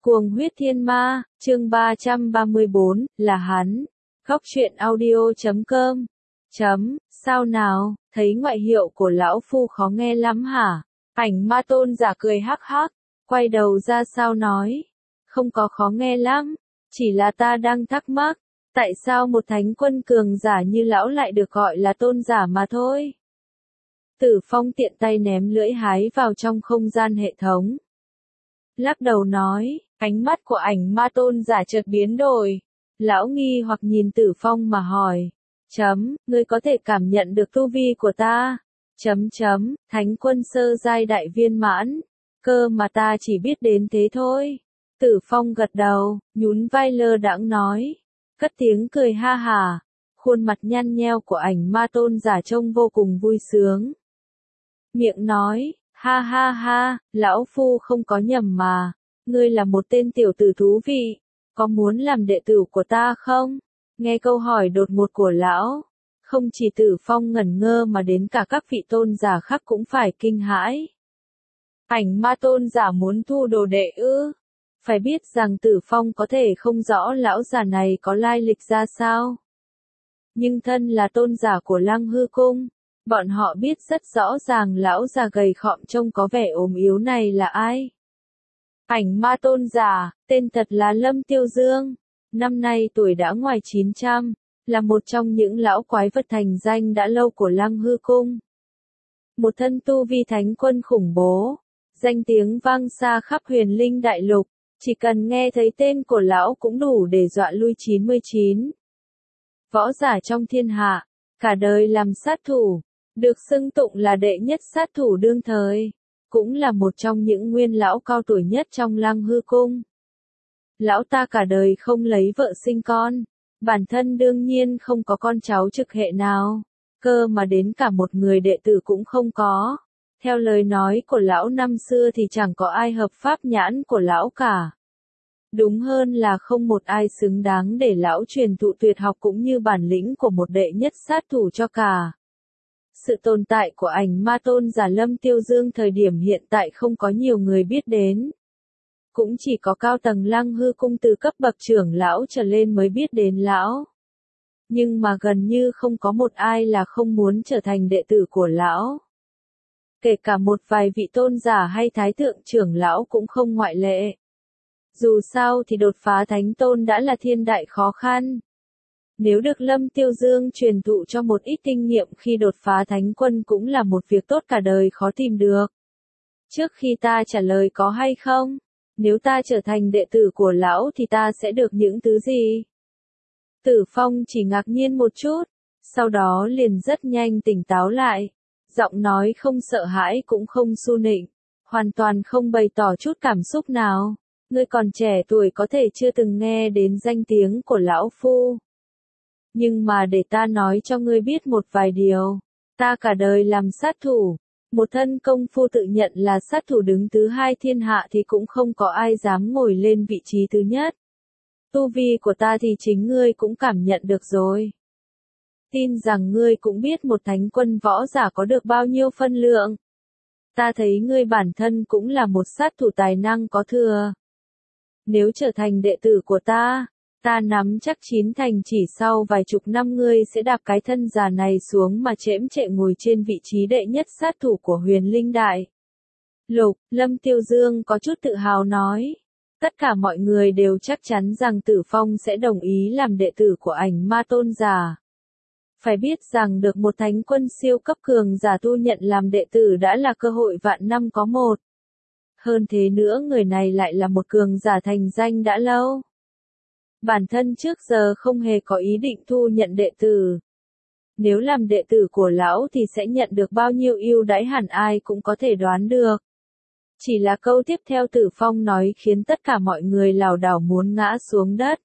Cuồng huyết thiên ma, chương 334, là hắn. Góc truyện audio.com. Sao nào, thấy ngoại hiệu của lão phu khó nghe lắm hả? Ảnh ma tôn giả cười hắc hắc, quay đầu ra sao nói. Không có khó nghe lắm, chỉ là ta đang thắc mắc, tại sao một thánh quân cường giả như lão lại được gọi là tôn giả mà thôi. Tử Phong tiện tay ném lưỡi hái vào trong không gian hệ thống. Lắc đầu nói, ánh mắt của ảnh ma tôn giả chợt biến đổi. Lão nghi hoặc nhìn Tử Phong mà hỏi. Ngươi có thể cảm nhận được tu vi của ta? Thánh quân sơ giai đại viên mãn. Cơ mà ta chỉ biết đến thế thôi. Tử Phong gật đầu, nhún vai lơ đãng nói. Cất tiếng cười ha hà. Khuôn mặt nhăn nheo của ảnh ma tôn giả trông vô cùng vui sướng. Miệng nói, ha ha ha, lão phu không có nhầm mà. Ngươi là một tên tiểu tử thú vị. Có muốn làm đệ tử của ta không? Nghe câu hỏi đột ngột của lão. Không chỉ Tử Phong ngẩn ngơ mà đến cả các vị tôn giả khác cũng phải kinh hãi. Ảnh ma tôn giả muốn thu đồ đệ ư? Phải biết rằng Tử Phong có thể không rõ lão già này có lai lịch ra sao. Nhưng thân là tôn giả của Lăng Hư Cung, bọn họ biết rất rõ ràng lão già gầy khọm trông có vẻ ốm yếu này là ai. Ảnh ma tôn giả, tên thật là Lâm Tiêu Dương, năm nay tuổi đã ngoài 900, là một trong những lão quái vật thành danh đã lâu của Lăng Hư Cung. Một thân tu vi thánh quân khủng bố, danh tiếng vang xa khắp Huyền Linh Đại Lục, chỉ cần nghe thấy tên của lão cũng đủ để dọa lui 99. Võ giả trong thiên hạ, cả đời làm sát thủ, được xưng tụng là đệ nhất sát thủ đương thời. Cũng là một trong những nguyên lão cao tuổi nhất trong Lăng Hư Cung. Lão ta cả đời không lấy vợ sinh con, bản thân đương nhiên không có con cháu trực hệ nào, cơ mà đến cả một người đệ tử cũng không có. Theo lời nói của lão năm xưa thì chẳng có ai hợp pháp nhãn của lão cả. Đúng hơn là không một ai xứng đáng để lão truyền thụ tuyệt học cũng như bản lĩnh của một đệ nhất sát thủ cho cả. Sự tồn tại của ảnh ma tôn giả Lâm Tiêu Dương thời điểm hiện tại không có nhiều người biết đến. Cũng chỉ có cao tầng Lăng Hư Cung từ cấp bậc trưởng lão trở lên mới biết đến lão. Nhưng mà gần như không có một ai là không muốn trở thành đệ tử của lão. Kể cả một vài vị tôn giả hay thái thượng trưởng lão cũng không ngoại lệ. Dù sao thì đột phá thánh tôn đã là thiên đại khó khăn. Nếu được Lâm Tiêu Dương truyền thụ cho một ít kinh nghiệm khi đột phá thánh quân cũng là một việc tốt cả đời khó tìm được. Trước khi ta trả lời có hay không? Nếu ta trở thành đệ tử của lão thì ta sẽ được những thứ gì? Tử Phong chỉ ngạc nhiên một chút, sau đó liền rất nhanh tỉnh táo lại. Giọng nói không sợ hãi cũng không su nịnh, hoàn toàn không bày tỏ chút cảm xúc nào. Ngươi còn trẻ tuổi có thể chưa từng nghe đến danh tiếng của lão phu. Nhưng mà để ta nói cho ngươi biết một vài điều. Ta cả đời làm sát thủ. Một thân công phu tự nhận là sát thủ đứng thứ hai thiên hạ thì cũng không có ai dám ngồi lên vị trí thứ nhất. Tu vi của ta thì chính ngươi cũng cảm nhận được rồi. Tin rằng ngươi cũng biết một thánh quân võ giả có được bao nhiêu phân lượng. Ta thấy ngươi bản thân cũng là một sát thủ tài năng có thừa. Nếu trở thành đệ tử của ta nắm chắc 9 thành chỉ sau vài chục năm ngươi sẽ đạp cái thân già này xuống mà chễm chệ ngồi trên vị trí đệ nhất sát thủ của Huyền Linh Đại Lục. Lâm Tiêu Dương có chút tự hào nói. Tất cả mọi người đều chắc chắn rằng Tử Phong sẽ đồng ý làm đệ tử của ảnh ma tôn giả. Phải biết rằng được một thánh quân siêu cấp cường giả tu nhận làm đệ tử đã là cơ hội vạn năm có một. Hơn thế nữa người này lại là một cường giả thành danh đã lâu. Bản thân trước giờ không hề có ý định thu nhận đệ tử. Nếu làm đệ tử của lão thì sẽ nhận được bao nhiêu ưu đãi hẳn ai cũng có thể đoán được. Chỉ là câu tiếp theo Tử Phong nói khiến tất cả mọi người lảo đảo muốn ngã xuống đất.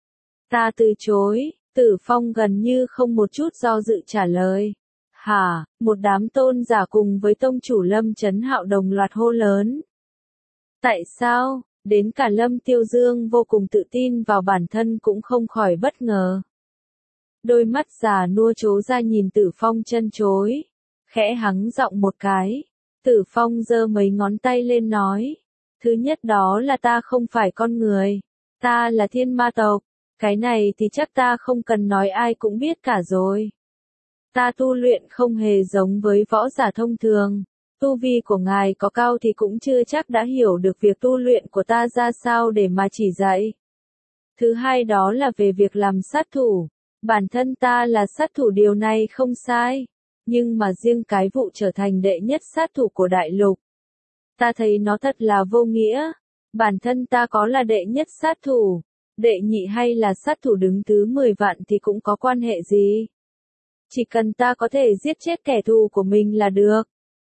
Ta từ chối, Tử Phong gần như không một chút do dự trả lời. Hả, một đám tôn giả cùng với tông chủ Lâm Chấn Hạo đồng loạt hô lớn. Tại sao? Đến cả Lâm Tiêu Dương vô cùng tự tin vào bản thân cũng không khỏi bất ngờ. Đôi mắt già nua trố ra nhìn Tử Phong chân chối. Khẽ hắng giọng một cái. Tử Phong giơ mấy ngón tay lên nói. Thứ nhất đó là ta không phải con người. Ta là thiên ma tộc. Cái này thì chắc ta không cần nói ai cũng biết cả rồi. Ta tu luyện không hề giống với võ giả thông thường. Tu vi của ngài có cao thì cũng chưa chắc đã hiểu được việc tu luyện của ta ra sao để mà chỉ dạy. Thứ hai đó là về việc làm sát thủ. Bản thân ta là sát thủ điều này không sai. Nhưng mà riêng cái vụ trở thành đệ nhất sát thủ của đại lục. Ta thấy nó thật là vô nghĩa. Bản thân ta có là đệ nhất sát thủ, đệ nhị hay là sát thủ đứng thứ 10 vạn thì cũng có quan hệ gì. Chỉ cần ta có thể giết chết kẻ thù của mình là được.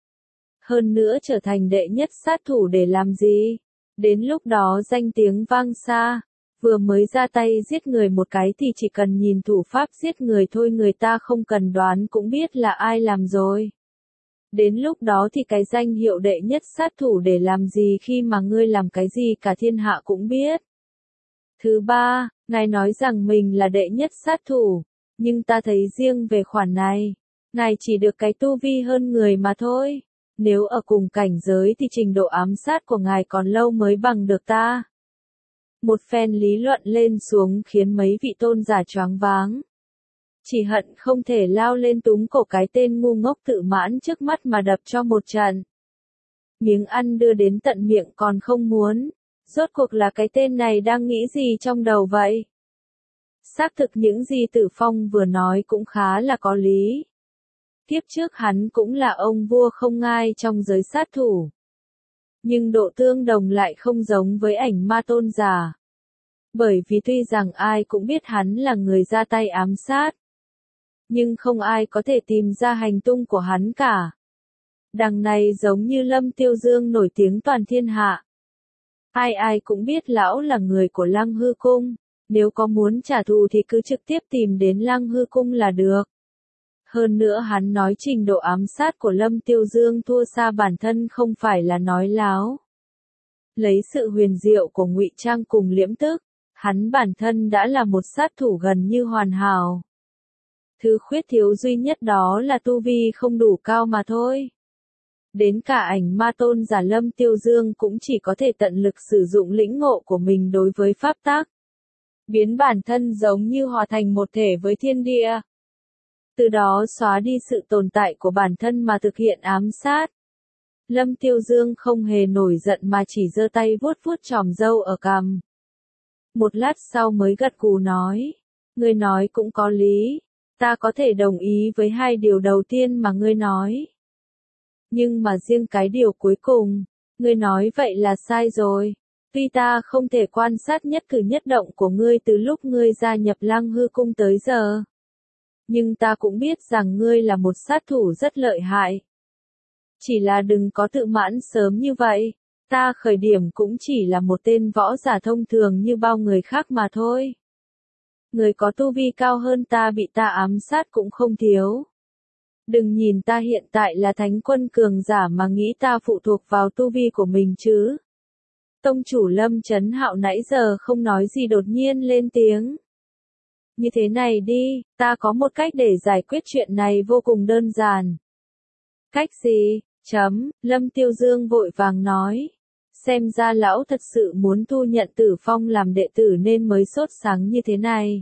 Hơn nữa trở thành đệ nhất sát thủ để làm gì? Đến lúc đó danh tiếng vang xa. Vừa mới ra tay giết người một cái thì chỉ cần nhìn thủ pháp giết người thôi người ta không cần đoán cũng biết là ai làm rồi. Đến lúc đó thì cái danh hiệu đệ nhất sát thủ để làm gì khi mà ngươi làm cái gì cả thiên hạ cũng biết. Thứ ba, ngài nói rằng mình là đệ nhất sát thủ, nhưng ta thấy riêng về khoản này, ngài chỉ được cái tu vi hơn người mà thôi. Nếu ở cùng cảnh giới thì trình độ ám sát của ngài còn lâu mới bằng được ta. Một phen lý luận lên xuống khiến mấy vị tôn giả choáng váng. Chỉ hận không thể lao lên túm cổ cái tên ngu ngốc tự mãn trước mắt mà đập cho một trận. Miếng ăn đưa đến tận miệng còn không muốn. Rốt cuộc là cái tên này đang nghĩ gì trong đầu vậy? Xác thực những gì Tử Phong vừa nói cũng khá là có lý. Kiếp trước hắn cũng là ông vua không ngai trong giới sát thủ. Nhưng độ tương đồng lại không giống với ảnh ma tôn giả. Bởi vì tuy rằng ai cũng biết hắn là người ra tay ám sát. Nhưng không ai có thể tìm ra hành tung của hắn cả. Đằng này giống như Lâm Tiêu Dương nổi tiếng toàn thiên hạ. Ai ai cũng biết lão là người của Lăng Hư Cung. Nếu có muốn trả thù thì cứ trực tiếp tìm đến Lăng Hư Cung là được. Hơn nữa hắn nói trình độ ám sát của Lâm Tiêu Dương thua xa bản thân không phải là nói láo. Lấy sự huyền diệu của ngụy trang cùng liễm tức, hắn bản thân đã là một sát thủ gần như hoàn hảo. Thứ khuyết thiếu duy nhất đó là tu vi không đủ cao mà thôi. Đến cả ảnh ma tôn giả Lâm Tiêu Dương cũng chỉ có thể tận lực sử dụng lĩnh ngộ của mình đối với pháp tắc. Biến bản thân giống như hòa thành một thể với thiên địa. Từ đó xóa đi sự tồn tại của bản thân mà thực hiện ám sát. Lâm Tiêu Dương không hề nổi giận mà chỉ giơ tay vuốt vuốt chòm râu ở cằm. Một lát sau mới gật gù nói. Ngươi nói cũng có lý. Ta có thể đồng ý với hai điều đầu tiên mà ngươi nói. Nhưng mà riêng cái điều cuối cùng, ngươi nói vậy là sai rồi. Tuy ta không thể quan sát nhất cử nhất động của ngươi từ lúc ngươi gia nhập Lăng Hư Cung tới giờ. Nhưng ta cũng biết rằng ngươi là một sát thủ rất lợi hại. Chỉ là đừng có tự mãn sớm như vậy. Ta khởi điểm cũng chỉ là một tên võ giả thông thường như bao người khác mà thôi. Người có tu vi cao hơn ta bị ta ám sát cũng không thiếu. Đừng nhìn ta hiện tại là thánh quân cường giả mà nghĩ ta phụ thuộc vào tu vi của mình chứ. Tông chủ Lâm Chấn Hạo nãy giờ không nói gì đột nhiên lên tiếng. Như thế này đi, ta có một cách để giải quyết chuyện này vô cùng đơn giản. Cách gì? Lâm Tiêu Dương vội vàng nói. Xem ra lão thật sự muốn thu nhận Tử Phong làm đệ tử nên mới sốt sáng như thế này.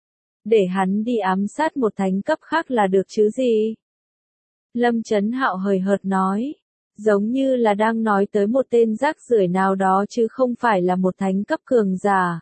Để hắn đi ám sát một thánh cấp khác là được chứ gì? Lâm Chấn Hạo hời hợt nói. Giống như là đang nói tới một tên rác rưởi nào đó chứ không phải là một thánh cấp cường giả.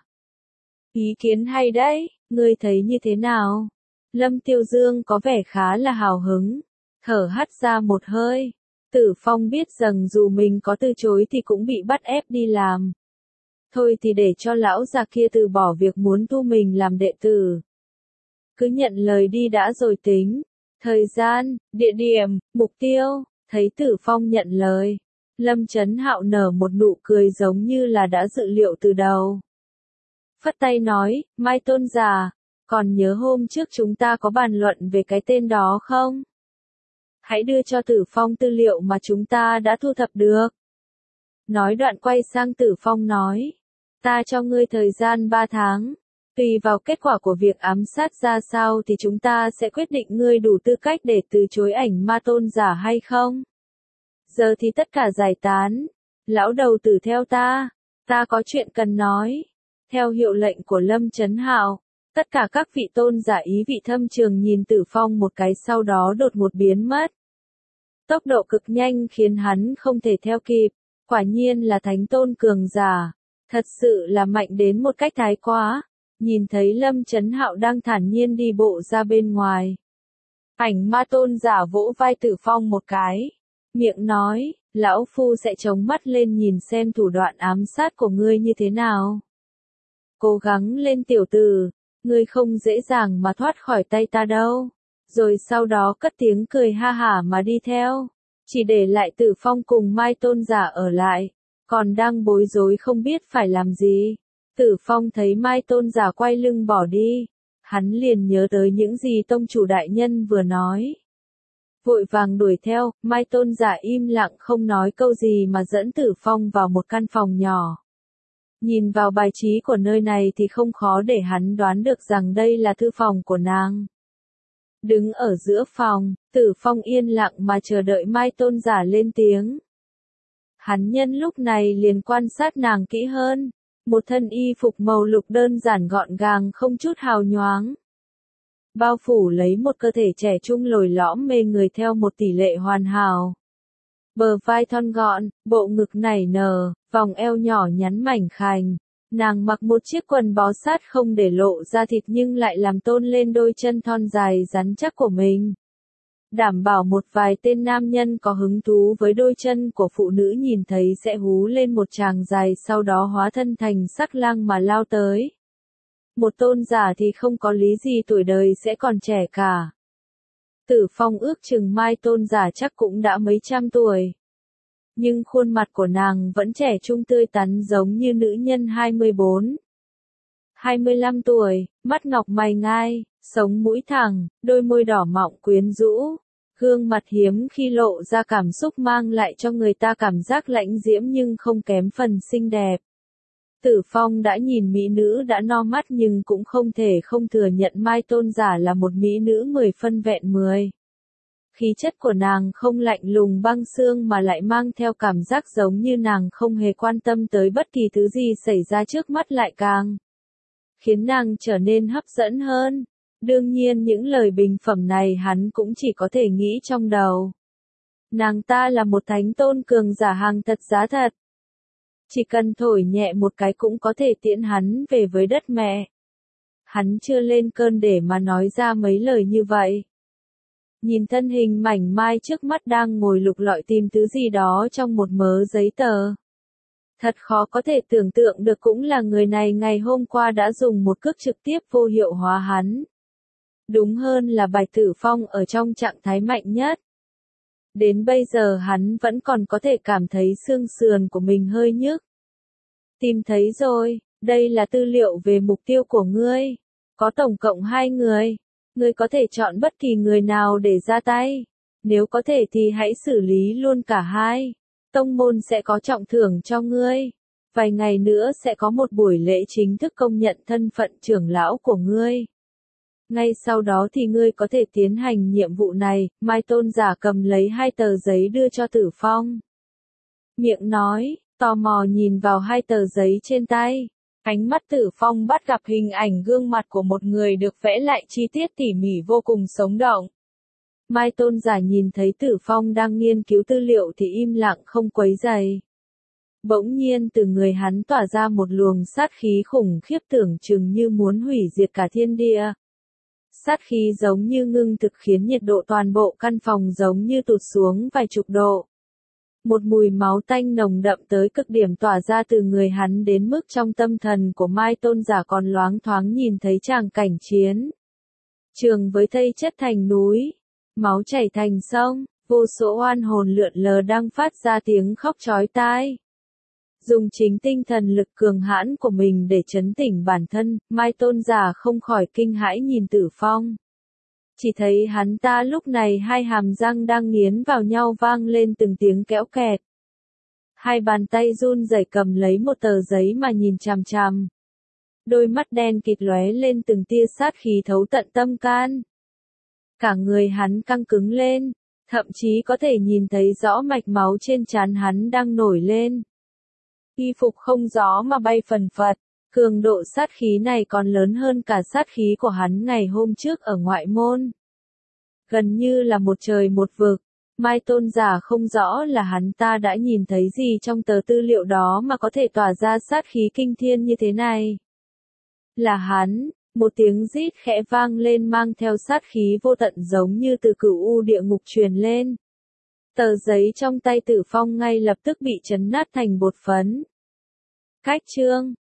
Ý kiến hay đấy, ngươi thấy như thế nào? Lâm Tiêu Dương có vẻ khá là hào hứng, thở hắt ra một hơi. Tử Phong biết rằng dù mình có từ chối thì cũng bị bắt ép đi làm. Thôi thì để cho lão già kia từ bỏ việc muốn thu mình làm đệ tử. Cứ nhận lời đi đã rồi tính. Thời gian, địa điểm, mục tiêu, thấy Tử Phong nhận lời. Lâm Chấn Hạo nở một nụ cười giống như là đã dự liệu từ đầu. Phất tay nói, Mai tôn giả, còn nhớ hôm trước chúng ta có bàn luận về cái tên đó không? Hãy đưa cho Tử Phong tư liệu mà chúng ta đã thu thập được. Nói đoạn quay sang Tử Phong nói, ta cho ngươi thời gian 3 tháng. Tùy vào kết quả của việc ám sát ra sao thì chúng ta sẽ quyết định ngươi đủ tư cách để từ chối ảnh ma tôn giả hay không. Giờ thì tất cả giải tán. Lão đầu tử theo ta có chuyện cần nói. Theo hiệu lệnh của Lâm Chấn Hạo, tất cả các vị tôn giả ý vị thâm trường nhìn Tử Phong một cái sau đó đột ngột biến mất. Tốc độ cực nhanh khiến hắn không thể theo kịp, quả nhiên là thánh tôn cường giả, thật sự là mạnh đến một cách thái quá. Nhìn thấy Lâm Chấn Hạo đang thản nhiên đi bộ ra bên ngoài. Ảnh ma tôn giả vỗ vai Tử Phong một cái, miệng nói, lão phu sẽ chống mắt lên nhìn xem thủ đoạn ám sát của ngươi như thế nào. Cố gắng lên tiểu tử, ngươi không dễ dàng mà thoát khỏi tay ta đâu. Rồi sau đó cất tiếng cười ha hả mà đi theo, chỉ để lại Tử Phong cùng Mai tôn giả ở lại, còn đang bối rối không biết phải làm gì. Tử Phong thấy Mai tôn giả quay lưng bỏ đi, hắn liền nhớ tới những gì tông chủ đại nhân vừa nói. Vội vàng đuổi theo, Mai tôn giả im lặng không nói câu gì mà dẫn Tử Phong vào một căn phòng nhỏ. Nhìn vào bài trí của nơi này thì không khó để hắn đoán được rằng đây là thư phòng của nàng. Đứng ở giữa phòng, Tử Phong yên lặng mà chờ đợi Mai tôn giả lên tiếng. Hắn nhân lúc này liền quan sát nàng kỹ hơn. Một thân y phục màu lục đơn giản gọn gàng không chút hào nhoáng. Bao phủ lấy một cơ thể trẻ trung lồi lõm mê người theo một tỷ lệ hoàn hảo. Bờ vai thon gọn, bộ ngực nảy nở, vòng eo nhỏ nhắn mảnh khảnh. Nàng mặc một chiếc quần bó sát không để lộ ra thịt nhưng lại làm tôn lên đôi chân thon dài rắn chắc của mình. Đảm bảo một vài tên nam nhân có hứng thú với đôi chân của phụ nữ nhìn thấy sẽ hú lên một tràng dài sau đó hóa thân thành sắc lang mà lao tới. Một tôn giả thì không có lý gì tuổi đời sẽ còn trẻ cả. Tử Phong ước chừng Mai tôn giả chắc cũng đã mấy trăm tuổi. Nhưng khuôn mặt của nàng vẫn trẻ trung tươi tắn giống như nữ nhân 24, 25 tuổi, mắt ngọc mày ngai, sống mũi thẳng, đôi môi đỏ mọng quyến rũ. Gương mặt hiếm khi lộ ra cảm xúc mang lại cho người ta cảm giác lãnh diễm nhưng không kém phần xinh đẹp. Tử Phong đã nhìn mỹ nữ đã no mắt nhưng cũng không thể không thừa nhận Mai tôn giả là một mỹ nữ 10 phân vẹn 10. Khí chất của nàng không lạnh lùng băng xương mà lại mang theo cảm giác giống như nàng không hề quan tâm tới bất kỳ thứ gì xảy ra trước mắt lại càng khiến nàng trở nên hấp dẫn hơn. Đương nhiên những lời bình phẩm này hắn cũng chỉ có thể nghĩ trong đầu. Nàng ta là một thánh tôn cường giả hàng thật giá thật. Chỉ cần thổi nhẹ một cái cũng có thể tiễn hắn về với đất mẹ. Hắn chưa lên cơn để mà nói ra mấy lời như vậy. Nhìn thân hình mảnh mai trước mắt đang ngồi lục lọi tìm thứ gì đó trong một mớ giấy tờ. Thật khó có thể tưởng tượng được cũng là người này ngày hôm qua đã dùng một cước trực tiếp vô hiệu hóa hắn. Đúng hơn là Bạch Tử Phong ở trong trạng thái mạnh nhất. Đến bây giờ hắn vẫn còn có thể cảm thấy xương sườn của mình hơi nhức. Tìm thấy rồi, đây là tư liệu về mục tiêu của ngươi. Có tổng cộng 2 người. Ngươi có thể chọn bất kỳ người nào để ra tay. Nếu có thể thì hãy xử lý luôn cả hai. Tông môn sẽ có trọng thưởng cho ngươi. Vài ngày nữa sẽ có một buổi lễ chính thức công nhận thân phận trưởng lão của ngươi. Ngay sau đó thì ngươi có thể tiến hành nhiệm vụ này. Mai tôn giả cầm lấy 2 tờ giấy đưa cho Tử Phong. Miệng nói, tò mò nhìn vào 2 tờ giấy trên tay. Ánh mắt Tử Phong bắt gặp hình ảnh gương mặt của một người được vẽ lại chi tiết tỉ mỉ vô cùng sống động. Mai tôn giả nhìn thấy Tử Phong đang nghiên cứu tư liệu thì im lặng không quấy rầy. Bỗng nhiên từ người hắn tỏa ra một luồng sát khí khủng khiếp tưởng chừng như muốn hủy diệt cả thiên địa. Sát khí giống như ngưng thực khiến nhiệt độ toàn bộ căn phòng giống như tụt xuống vài chục độ. Một mùi máu tanh nồng đậm tới cực điểm tỏa ra từ người hắn đến mức trong tâm thần của Mai tôn giả còn loáng thoáng nhìn thấy tràng cảnh chiến trường với thây chất thành núi, máu chảy thành sông, vô số oan hồn lượn lờ đang phát ra tiếng khóc chói tai. Dùng chính tinh thần lực cường hãn của mình để trấn tỉnh bản thân, Mai tôn giả không khỏi kinh hãi nhìn Tử Phong. Chỉ thấy hắn ta lúc này 2 hàm răng đang nghiến vào nhau vang lên từng tiếng kéo kẹt. 2 bàn tay run rẩy cầm lấy một tờ giấy mà nhìn chằm chằm. Đôi mắt đen kịt lóe lên từng tia sát khí thấu tận tâm can. Cả người hắn căng cứng lên, thậm chí có thể nhìn thấy rõ mạch máu trên trán hắn đang nổi lên. Y phục không gió mà bay phần phật. Cường độ sát khí này còn lớn hơn cả sát khí của hắn ngày hôm trước ở ngoại môn. Gần như là một trời một vực. Mai Tôn giả không rõ là hắn ta đã nhìn thấy gì trong tờ tư liệu đó mà có thể tỏa ra sát khí kinh thiên như thế này. Là hắn, một tiếng rít khẽ vang lên mang theo sát khí vô tận giống như từ cửu u địa ngục truyền lên. Tờ giấy trong tay Tử Phong ngay lập tức bị chấn nát thành bột phấn. Cách chương